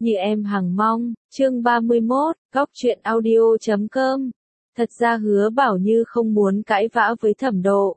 Như em hằng mong, chương 31, góc truyện audio.com. Thật ra Hứa Bảo Như không muốn cãi vã với Thẩm Độ.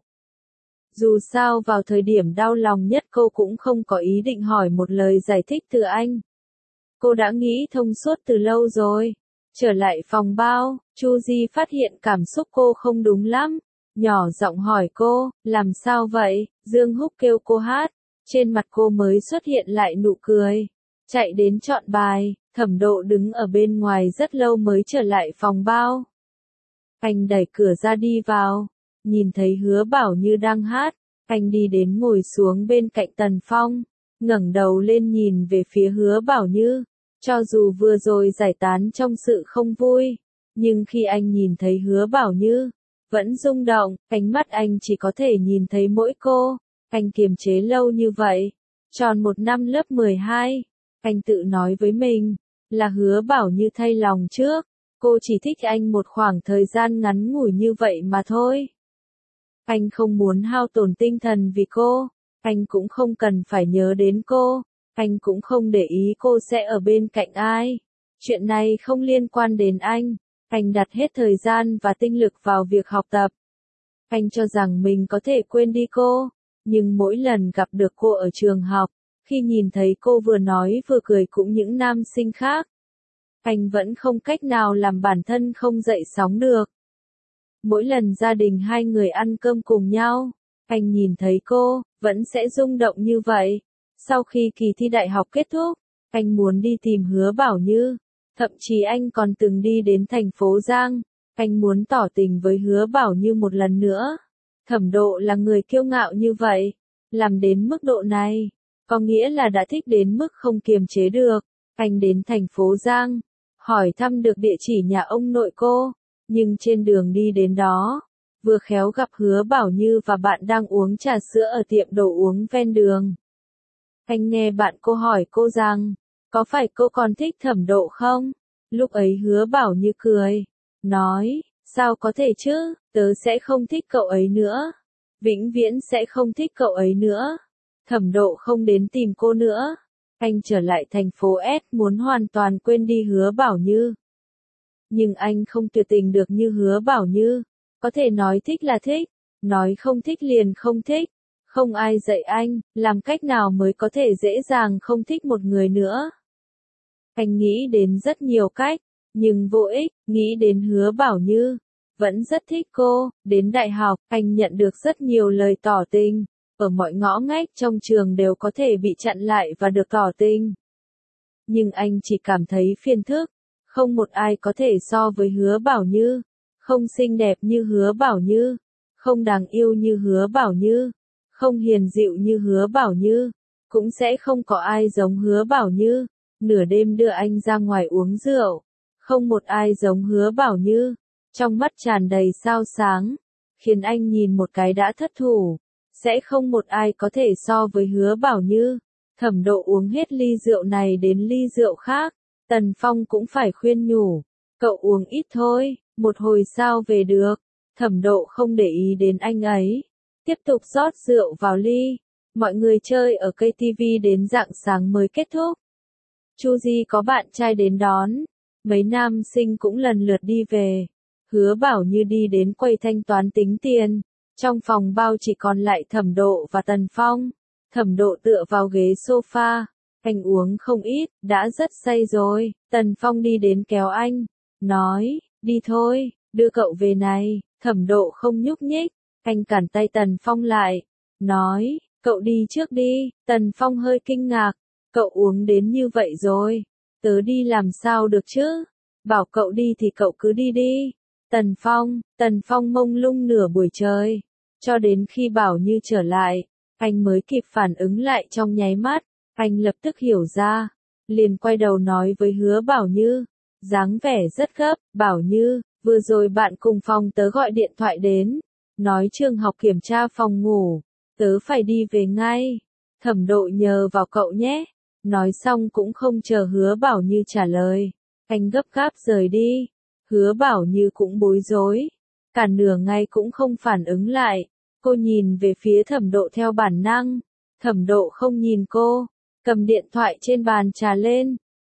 Dù sao vào thời điểm đau lòng nhất cô cũng không có ý định hỏi một lời giải thích từ anh. Cô đã nghĩ thông suốt từ lâu rồi. Trở lại phòng bao, Chu Di phát hiện cảm xúc cô không đúng lắm. Nhỏ giọng hỏi cô, làm sao vậy? Dương Húc kêu cô hát. Trên mặt cô mới xuất hiện lại nụ cười. Chạy đến chọn bài, Thẩm Độ đứng ở bên ngoài rất lâu mới trở lại phòng bao. Anh đẩy cửa ra đi vào, nhìn thấy Hứa Bảo Như đang hát, anh đi đến ngồi xuống bên cạnh Tần Phong, ngẩng đầu lên nhìn về phía Hứa Bảo Như. Cho dù vừa rồi giải tán trong sự không vui, nhưng khi anh nhìn thấy Hứa Bảo Như, vẫn rung động, ánh mắt anh chỉ có thể nhìn thấy mỗi cô. Anh kiềm chế lâu như vậy, tròn một năm lớp 12. Anh tự nói với mình, là Hứa Bảo Như thay lòng trước, cô chỉ thích anh một khoảng thời gian ngắn ngủi như vậy mà thôi. Anh không muốn hao tổn tinh thần vì cô, anh cũng không cần phải nhớ đến cô, anh cũng không để ý cô sẽ ở bên cạnh ai. Chuyện này không liên quan đến anh đặt hết thời gian và tinh lực vào việc học tập. Anh cho rằng mình có thể quên đi cô, nhưng mỗi lần gặp được cô ở trường học, khi nhìn thấy cô vừa nói vừa cười cũng những nam sinh khác, anh vẫn không cách nào làm bản thân không dậy sóng được. Mỗi lần gia đình hai người ăn cơm cùng nhau, anh nhìn thấy cô, vẫn sẽ rung động như vậy. Sau khi kỳ thi đại học kết thúc, anh muốn đi tìm Hứa Bảo Như. Thậm chí anh còn từng đi đến thành phố Giang, anh muốn tỏ tình với Hứa Bảo Như một lần nữa. Thẩm Độ là người kiêu ngạo như vậy, làm đến mức độ này, có nghĩa là đã thích đến mức không kiềm chế được. Anh đến thành phố Giang, hỏi thăm được địa chỉ nhà ông nội cô, nhưng trên đường đi đến đó, vừa khéo gặp Hứa Bảo Như và bạn đang uống trà sữa ở tiệm đồ uống ven đường. Anh nghe bạn cô hỏi cô rằng, có phải cô còn thích Thẩm Độ không? Lúc ấy Hứa Bảo Như cười, nói, sao có thể chứ, tớ sẽ không thích cậu ấy nữa. Vĩnh viễn sẽ không thích cậu ấy nữa. Thẩm Độ không đến tìm cô nữa. Anh trở lại thành phố S muốn hoàn toàn quên đi Hứa Bảo Như. Nhưng anh không tuyệt tình được như Hứa Bảo Như. Có thể nói thích là thích, nói không thích liền không thích. Không ai dạy anh, làm cách nào mới có thể dễ dàng không thích một người nữa. Anh nghĩ đến rất nhiều cách, nhưng vô ích, nghĩ đến Hứa Bảo Như. Vẫn rất thích cô, đến đại học, anh nhận được rất nhiều lời tỏ tình. Ở mọi ngõ ngách trong trường đều có thể bị chặn lại và được tỏ tình. Nhưng anh chỉ cảm thấy phiền phức, không một ai có thể so với Hứa Bảo Như. Không xinh đẹp như Hứa Bảo Như, không đáng yêu như Hứa Bảo Như, không hiền dịu như Hứa Bảo Như, cũng sẽ không có ai giống Hứa Bảo Như. Nửa đêm đưa anh ra ngoài uống rượu, không một ai giống Hứa Bảo Như, trong mắt tràn đầy sao sáng, khiến anh nhìn một cái đã thất thủ, sẽ không một ai có thể so với Hứa Bảo Như. Thẩm Độ uống hết ly rượu này đến ly rượu khác, Tần Phong cũng phải khuyên nhủ, cậu uống ít thôi, một hồi sao về được. Thẩm Độ không để ý đến anh ấy, tiếp tục rót rượu vào ly. Mọi người chơi ở cây tivi đến rạng sáng mới kết thúc. Chu Di có bạn trai đến đón, mấy nam sinh cũng lần lượt đi về. Hứa Bảo Như đi đến quầy thanh toán tính tiền, trong phòng bao chỉ còn lại Thẩm Độ và Tần Phong. Thẩm Độ tựa vào ghế sofa, anh uống không ít, đã rất say rồi. Tần Phong đi đến kéo anh, nói, đi thôi, đưa cậu về này. Thẩm Độ không nhúc nhích, anh cản tay Tần Phong lại, nói, cậu đi trước đi. Tần Phong hơi kinh ngạc, cậu uống đến như vậy rồi, tớ đi làm sao được chứ? Bảo cậu đi thì cậu cứ đi đi. Tần Phong mông lung nửa buổi trời, cho đến khi Bảo Như trở lại, anh mới kịp phản ứng lại trong nháy mắt, anh lập tức hiểu ra, liền quay đầu nói với Hứa Bảo Như, dáng vẻ rất gấp, Bảo Như, vừa rồi bạn cùng phòng tớ gọi điện thoại đến, nói trường học kiểm tra phòng ngủ, tớ phải đi về ngay, Thẩm Độ nhờ vào cậu nhé. Nói xong cũng không chờ Hứa Bảo Như trả lời, anh gấp gáp rời đi. Hứa Bảo Như cũng bối rối, cả nửa ngày cũng không phản ứng lại. Cô nhìn về phía Thẩm Độ theo bản năng, Thẩm Độ không nhìn cô, cầm điện thoại trên bàn trà lên,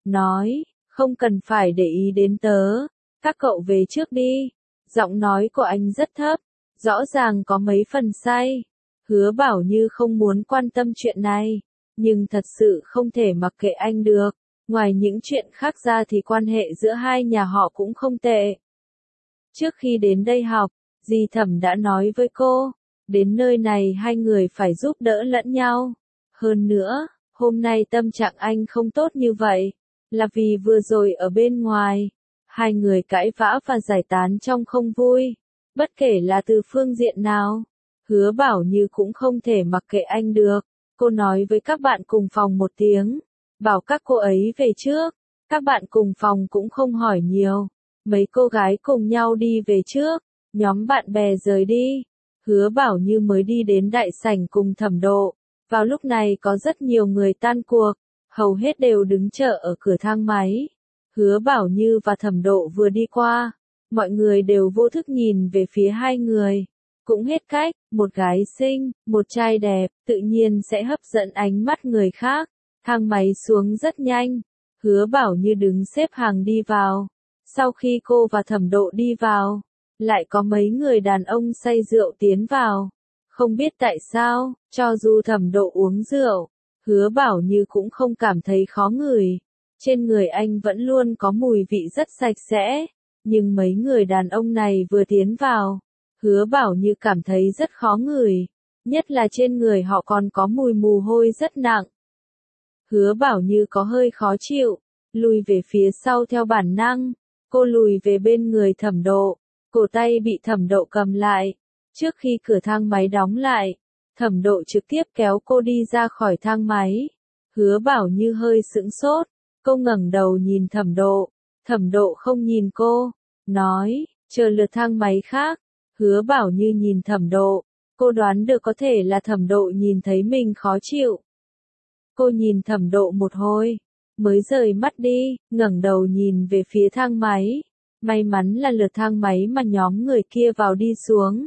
nói, không cần phải để ý đến tớ, các cậu về trước đi. Giọng nói của anh rất thấp, rõ ràng có mấy phần say. Hứa Bảo Như không muốn quan tâm chuyện này, nhưng thật sự không thể mặc kệ anh được. Ngoài những chuyện khác ra thì quan hệ giữa hai nhà họ cũng không tệ. Trước khi đến đây học, dì Thẩm đã nói với cô, đến nơi này hai người phải giúp đỡ lẫn nhau. Hơn nữa, hôm nay tâm trạng anh không tốt như vậy, là vì vừa rồi ở bên ngoài, hai người cãi vã và giải tán trong không vui. Bất kể là từ phương diện nào, Hứa Bảo Như cũng không thể mặc kệ anh được. Cô nói với các bạn cùng phòng một tiếng, bảo các cô ấy về trước. Các bạn cùng phòng cũng không hỏi nhiều. Mấy cô gái cùng nhau đi về trước, nhóm bạn bè rời đi. Hứa Bảo Như mới đi đến đại sảnh cùng Thẩm Độ. Vào lúc này có rất nhiều người tan cuộc, hầu hết đều đứng chờ ở cửa thang máy. Hứa Bảo Như và Thẩm Độ vừa đi qua, mọi người đều vô thức nhìn về phía hai người. Cũng hết cách, một gái xinh, một trai đẹp, tự nhiên sẽ hấp dẫn ánh mắt người khác. Thang máy xuống rất nhanh, Hứa Bảo Như đứng xếp hàng đi vào. Sau khi cô và Thẩm Độ đi vào, lại có mấy người đàn ông say rượu tiến vào. Không biết tại sao, cho dù Thẩm Độ uống rượu, Hứa Bảo Như cũng không cảm thấy khó ngửi. Trên người anh vẫn luôn có mùi vị rất sạch sẽ, nhưng mấy người đàn ông này vừa tiến vào, Hứa Bảo Như cảm thấy rất khó ngửi, nhất là trên người họ còn có mùi mồ hôi rất nặng. Hứa Bảo Như có hơi khó chịu, lùi về phía sau theo bản năng, cô lùi về bên người Thẩm Độ, cổ tay bị Thẩm Độ cầm lại. Trước khi cửa thang máy đóng lại, Thẩm Độ trực tiếp kéo cô đi ra khỏi thang máy. Hứa Bảo Như hơi sững sốt, cô ngẩng đầu nhìn Thẩm Độ không nhìn cô, nói, chờ lượt thang máy khác. Hứa Bảo Như nhìn Thẩm Độ, cô đoán được có thể là Thẩm Độ nhìn thấy mình khó chịu. Cô nhìn Thẩm Độ một hồi, mới rời mắt đi, ngẩng đầu nhìn về phía thang máy. May mắn là lượt thang máy mà nhóm người kia vào đi xuống.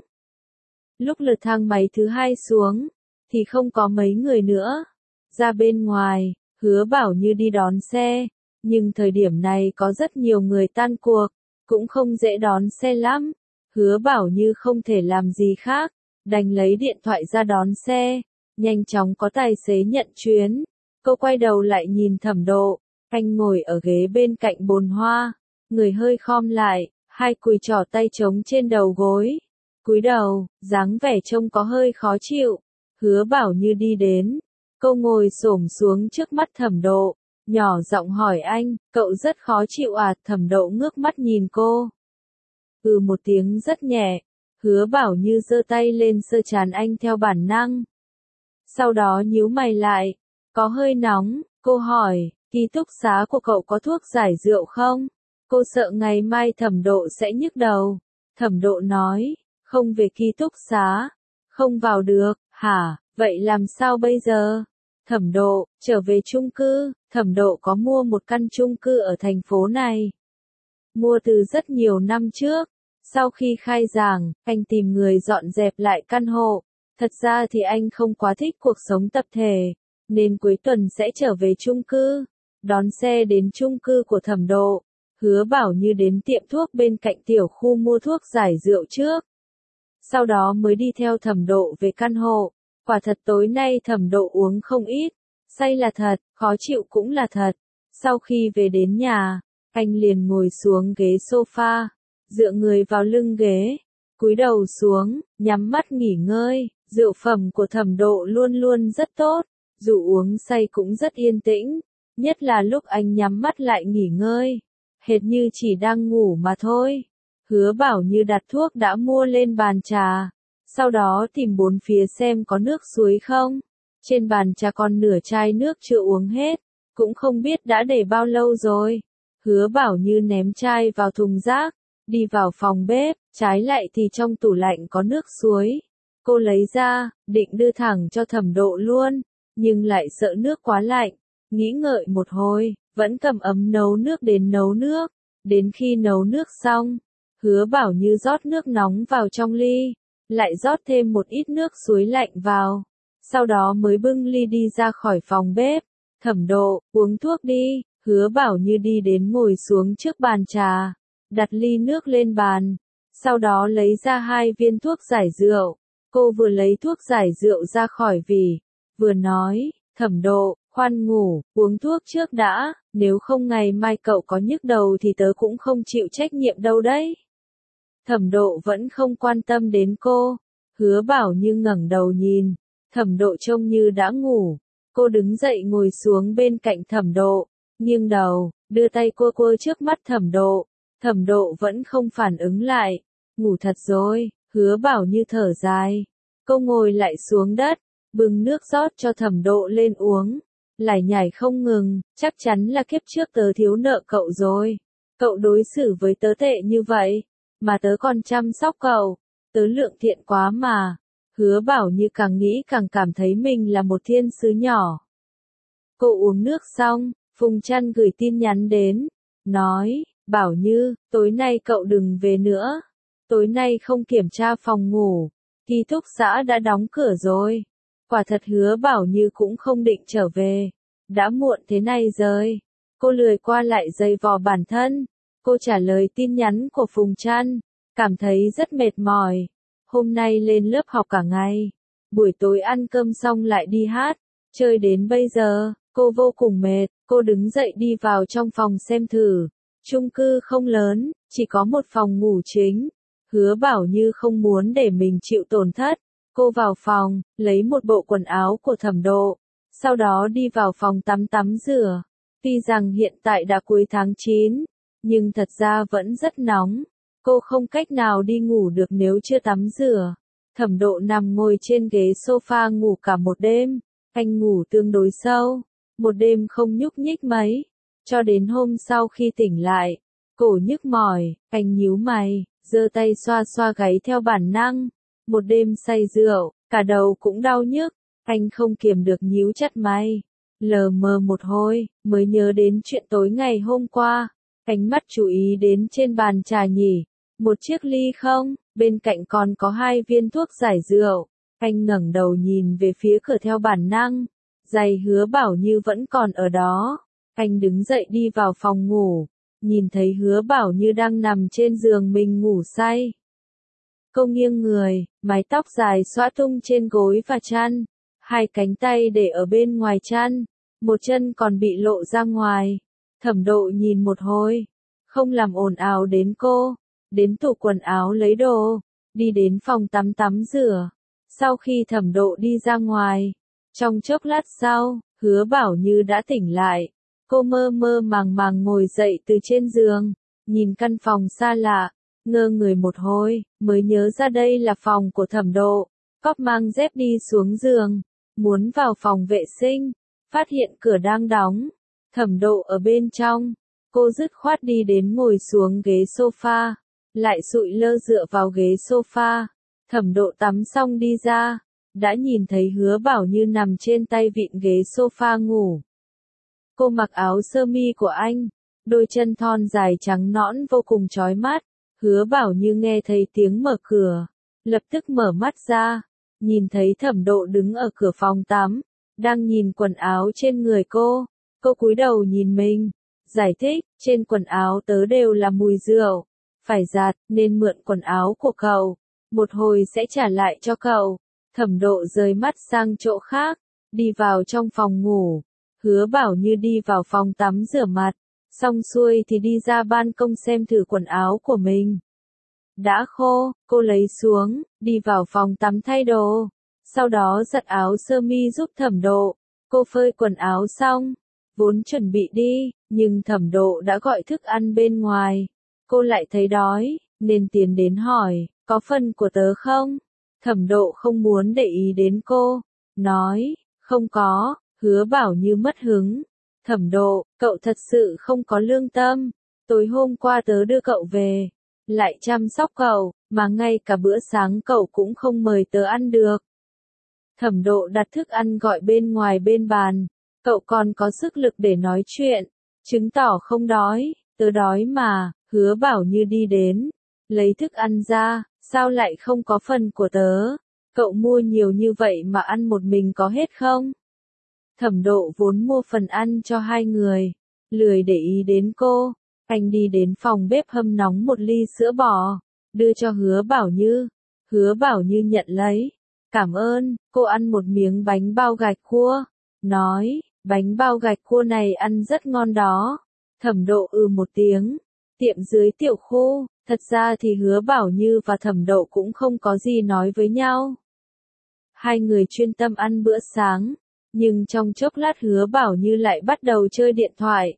Lúc lượt thang máy thứ hai xuống, thì không có mấy người nữa. Ra bên ngoài, Hứa Bảo Như đi đón xe, nhưng thời điểm này có rất nhiều người tan cuộc, cũng không dễ đón xe lắm. Hứa Bảo Như không thể làm gì khác, đành lấy điện thoại ra đón xe. Nhanh chóng có tài xế nhận chuyến. Cô quay đầu lại nhìn Thẩm Độ, anh ngồi ở ghế bên cạnh bồn hoa, người hơi khom lại, hai cùi trỏ tay trống trên đầu gối. Cúi đầu, dáng vẻ trông có hơi khó chịu. Hứa Bảo Như đi đến, cô ngồi xổm xuống trước mắt Thẩm Độ, nhỏ giọng hỏi anh, cậu rất khó chịu à? Thẩm Độ ngước mắt nhìn cô. Một tiếng rất nhẹ. Hứa Bảo Như giơ tay lên sơ trán anh theo bản năng. Sau đó nhíu mày lại, có hơi nóng, cô hỏi, ký túc xá của cậu có thuốc giải rượu không? Cô sợ ngày mai Thẩm Độ sẽ nhức đầu. Thẩm Độ nói, không về ký túc xá, không vào được, hả, vậy làm sao bây giờ? Thẩm Độ, trở về chung cư. Thẩm Độ có mua một căn chung cư ở thành phố này. Mua từ rất nhiều năm trước. Sau khi khai giảng, anh tìm người dọn dẹp lại căn hộ. Thật ra thì anh không quá thích cuộc sống tập thể, nên cuối tuần sẽ trở về chung cư. Đón xe đến chung cư của Thẩm Độ, Hứa Bảo Như đến tiệm thuốc bên cạnh tiểu khu mua thuốc giải rượu trước. Sau đó mới đi theo Thẩm Độ về căn hộ. Quả thật tối nay Thẩm Độ uống không ít, say là thật, khó chịu cũng là thật. Sau khi về đến nhà, anh liền ngồi xuống ghế sofa, dựa người vào lưng ghế, cúi đầu xuống, nhắm mắt nghỉ ngơi. Rượu phẩm của Thẩm Độ luôn luôn rất tốt, dù uống say cũng rất yên tĩnh, nhất là lúc anh nhắm mắt lại nghỉ ngơi, hệt như chỉ đang ngủ mà thôi. Hứa Bảo Như đặt thuốc đã mua lên bàn trà, sau đó tìm bốn phía xem có nước suối không. Trên bàn trà còn nửa chai nước chưa uống hết, cũng không biết đã để bao lâu rồi. Hứa Bảo Như ném chai vào thùng rác, đi vào phòng bếp, trái lại thì trong tủ lạnh có nước suối. Cô lấy ra, định đưa thẳng cho Thẩm Độ luôn, nhưng lại sợ nước quá lạnh. Nghĩ ngợi một hồi, vẫn cầm ấm nấu nước đến nấu nước. Đến khi nấu nước xong, Hứa Bảo Như rót nước nóng vào trong ly, lại rót thêm một ít nước suối lạnh vào. Sau đó mới bưng ly đi ra khỏi phòng bếp. Thẩm Độ, uống thuốc đi. Hứa Bảo Như đi đến ngồi xuống trước bàn trà, đặt ly nước lên bàn, sau đó lấy ra 2 viên thuốc giải rượu. Cô vừa lấy thuốc giải rượu ra khỏi vỉ, vừa nói, Thẩm Độ, khoan ngủ, uống thuốc trước đã, nếu không ngày mai cậu có nhức đầu thì tớ cũng không chịu trách nhiệm đâu đấy. Thẩm Độ vẫn không quan tâm đến cô. Hứa Bảo Như ngẩng đầu nhìn, Thẩm Độ trông như đã ngủ. Cô đứng dậy ngồi xuống bên cạnh Thẩm Độ, nghiêng đầu, đưa tay cua cua trước mắt Thẩm Độ. Thẩm Độ vẫn không phản ứng lại. Ngủ thật rồi, Hứa Bảo Như thở dài. Cô ngồi lại xuống đất, bưng nước rót cho Thẩm Độ lên uống. Lải nhải không ngừng, chắc chắn là kiếp trước tớ thiếu nợ cậu rồi. Cậu đối xử với tớ tệ như vậy, mà tớ còn chăm sóc cậu. Tớ lượng thiện quá mà. Hứa Bảo Như càng nghĩ càng cảm thấy mình là một thiên sứ nhỏ. Cô uống nước xong, Phùng Trăn gửi tin nhắn đến, nói, Bảo Như, tối nay cậu đừng về nữa. Tối nay không kiểm tra phòng ngủ, ký túc xá đã đóng cửa rồi. Quả thật Hứa Bảo Như cũng không định trở về. Đã muộn thế này rồi. Cô lười qua lại giày vò bản thân. Cô trả lời tin nhắn của Phùng Trăn, cảm thấy rất mệt mỏi. Hôm nay lên lớp học cả ngày. Buổi tối ăn cơm xong lại đi hát, chơi đến bây giờ, cô vô cùng mệt. Cô đứng dậy đi vào trong phòng xem thử. Chung cư không lớn, chỉ có một phòng ngủ chính. Hứa Bảo Như không muốn để mình chịu tổn thất. Cô vào phòng, lấy một bộ quần áo của Thẩm Độ, sau đó đi vào phòng tắm rửa. Tuy rằng hiện tại đã cuối tháng 9, nhưng thật ra vẫn rất nóng. Cô không cách nào đi ngủ được nếu chưa tắm rửa. Thẩm Độ nằm ngồi trên ghế sofa ngủ cả một đêm. Anh ngủ tương đối sâu, một đêm không nhúc nhích mấy. Cho đến hôm sau khi tỉnh lại, cổ nhức mỏi, anh nhíu mày, giơ tay xoa xoa gáy theo bản năng. Một đêm say rượu, cả đầu cũng đau nhức, anh không kiềm được nhíu chặt mày. Lờ mờ một hồi, mới nhớ đến chuyện tối ngày hôm qua. Ánh mắt chú ý đến trên bàn trà nhỉ, một chiếc ly không, bên cạnh còn có 2 viên thuốc giải rượu. Anh ngẩng đầu nhìn về phía cửa theo bản năng, giày Hứa Bảo Như vẫn còn ở đó. Anh đứng dậy đi vào phòng ngủ, nhìn thấy Hứa Bảo Như đang nằm trên giường mình ngủ say. Cô nghiêng người, mái tóc dài xõa tung trên gối và chăn, 2 cánh tay để ở bên ngoài chăn, một chân còn bị lộ ra ngoài. Thẩm Độ nhìn một hồi, không làm ồn ào đến cô, đến tủ quần áo lấy đồ, đi đến phòng tắm rửa. Sau khi Thẩm Độ đi ra ngoài, trong chốc lát sau, Hứa Bảo Như đã tỉnh lại. Cô mơ mơ màng màng ngồi dậy từ trên giường, nhìn căn phòng xa lạ, ngơ người một hồi, mới nhớ ra đây là phòng của Thẩm Độ. Cóp mang dép đi xuống giường, muốn vào phòng vệ sinh, phát hiện cửa đang đóng. Thẩm Độ ở bên trong, cô dứt khoát đi đến ngồi xuống ghế sofa, lại sụi lơ dựa vào ghế sofa. Thẩm Độ tắm xong đi ra, đã nhìn thấy Hứa Bảo Như nằm trên tay vịn ghế sofa ngủ. Cô mặc áo sơ mi của anh, đôi chân thon dài trắng nõn vô cùng chói mắt. Hứa Bảo Như nghe thấy tiếng mở cửa, lập tức mở mắt ra, nhìn thấy Thẩm Độ đứng ở cửa phòng tắm, đang nhìn quần áo trên người cô. Cô cúi đầu nhìn mình, giải thích, trên quần áo tớ đều là mùi rượu, phải giặt, nên mượn quần áo của cậu, một hồi sẽ trả lại cho cậu. Thẩm Độ rời mắt sang chỗ khác, đi vào trong phòng ngủ. Hứa Bảo Như đi vào phòng tắm rửa mặt, xong xuôi thì đi ra ban công xem thử quần áo của mình. Đã khô, cô lấy xuống, đi vào phòng tắm thay đồ, sau đó giặt áo sơ mi giúp Thẩm Độ. Cô phơi quần áo xong, vốn chuẩn bị đi, nhưng Thẩm Độ đã gọi thức ăn bên ngoài. Cô lại thấy đói, nên tiến đến hỏi, có phần của tớ không? Thẩm Độ không muốn để ý đến cô, nói, không có. Hứa Bảo Như mất hứng. Thẩm Độ, cậu thật sự không có lương tâm. Tối hôm qua tớ đưa cậu về, lại chăm sóc cậu, mà ngay cả bữa sáng cậu cũng không mời tớ ăn được. Thẩm Độ đặt thức ăn gọi bên ngoài bên bàn. Cậu còn có sức lực để nói chuyện, chứng tỏ không đói. Tớ đói mà. Hứa Bảo Như đi đến, lấy thức ăn ra, sao lại không có phần của tớ? Cậu mua nhiều như vậy mà ăn một mình có hết không? Thẩm Độ vốn mua phần ăn cho 2 người, lười để ý đến cô. Anh đi đến phòng bếp hâm nóng một ly sữa bò, đưa cho Hứa Bảo Như. Hứa Bảo Như nhận lấy. Cảm ơn, cô ăn một miếng bánh bao gạch cua. Nói, bánh bao gạch cua này ăn rất ngon đó. Thẩm Độ một tiếng. Tiệm dưới tiểu khu, thật ra thì Hứa Bảo Như và Thẩm Độ cũng không có gì nói với nhau. Hai người chuyên tâm ăn bữa sáng, nhưng trong chốc lát Hứa Bảo Như lại bắt đầu chơi điện thoại.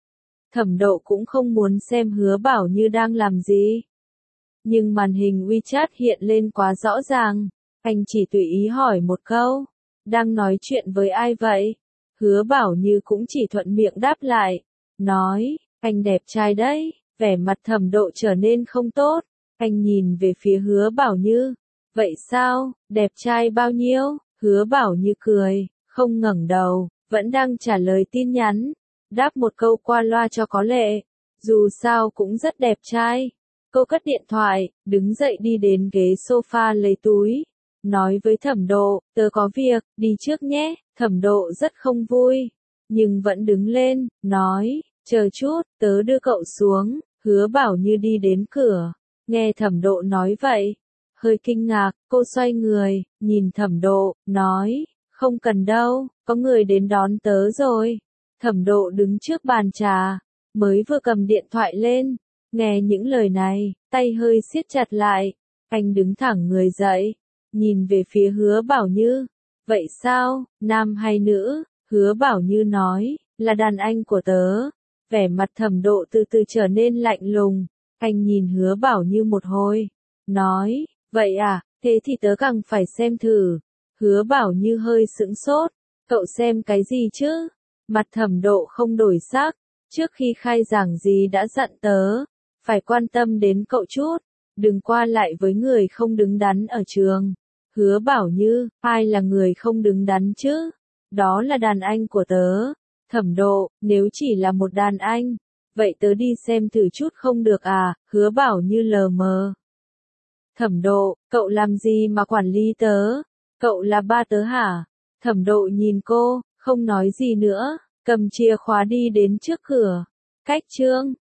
Thẩm Độ cũng không muốn xem Hứa Bảo Như đang làm gì. Nhưng màn hình WeChat hiện lên quá rõ ràng, anh chỉ tùy ý hỏi một câu, đang nói chuyện với ai vậy? Hứa Bảo Như cũng chỉ thuận miệng đáp lại, nói, anh đẹp trai đấy. Vẻ mặt Thẩm Độ trở nên không tốt, anh nhìn về phía Hứa Bảo Như, vậy sao, đẹp trai bao nhiêu? Hứa Bảo Như cười, không ngẩng đầu, vẫn đang trả lời tin nhắn, đáp một câu qua loa cho có lệ, dù sao cũng rất đẹp trai. Cô cất điện thoại, đứng dậy đi đến ghế sofa lấy túi, nói với Thẩm Độ, tớ có việc, đi trước nhé. Thẩm Độ rất không vui, nhưng vẫn đứng lên, nói, chờ chút, tớ đưa cậu xuống. Hứa Bảo Như đi đến cửa, nghe Thẩm Độ nói vậy, hơi kinh ngạc, cô xoay người, nhìn Thẩm Độ, nói, không cần đâu, có người đến đón tớ rồi. Thẩm Độ đứng trước bàn trà, mới vừa cầm điện thoại lên, nghe những lời này, tay hơi siết chặt lại, anh đứng thẳng người dậy, nhìn về phía Hứa Bảo Như, vậy sao, nam hay nữ? Hứa Bảo Như nói, là đàn anh của tớ. Vẻ mặt Thẩm Độ từ từ trở nên lạnh lùng, anh nhìn Hứa Bảo Như một hồi, nói, vậy à, thế thì tớ càng phải xem thử. Hứa Bảo Như hơi sững sốt, cậu xem cái gì chứ? Mặt Thẩm Độ không đổi sắc, trước khi khai giảng gì đã dặn tớ, phải quan tâm đến cậu chút, đừng qua lại với người không đứng đắn ở trường. Hứa Bảo Như, ai là người không đứng đắn chứ? Đó là đàn anh của tớ. Thẩm Độ, nếu chỉ là một đàn anh, vậy tớ đi xem thử chút không được à? Hứa Bảo Như lờ mờ. Thẩm Độ, cậu làm gì mà quản lý tớ? Cậu là ba tớ hả? Thẩm Độ nhìn cô, không nói gì nữa, cầm chìa khóa đi đến trước cửa. Cách chương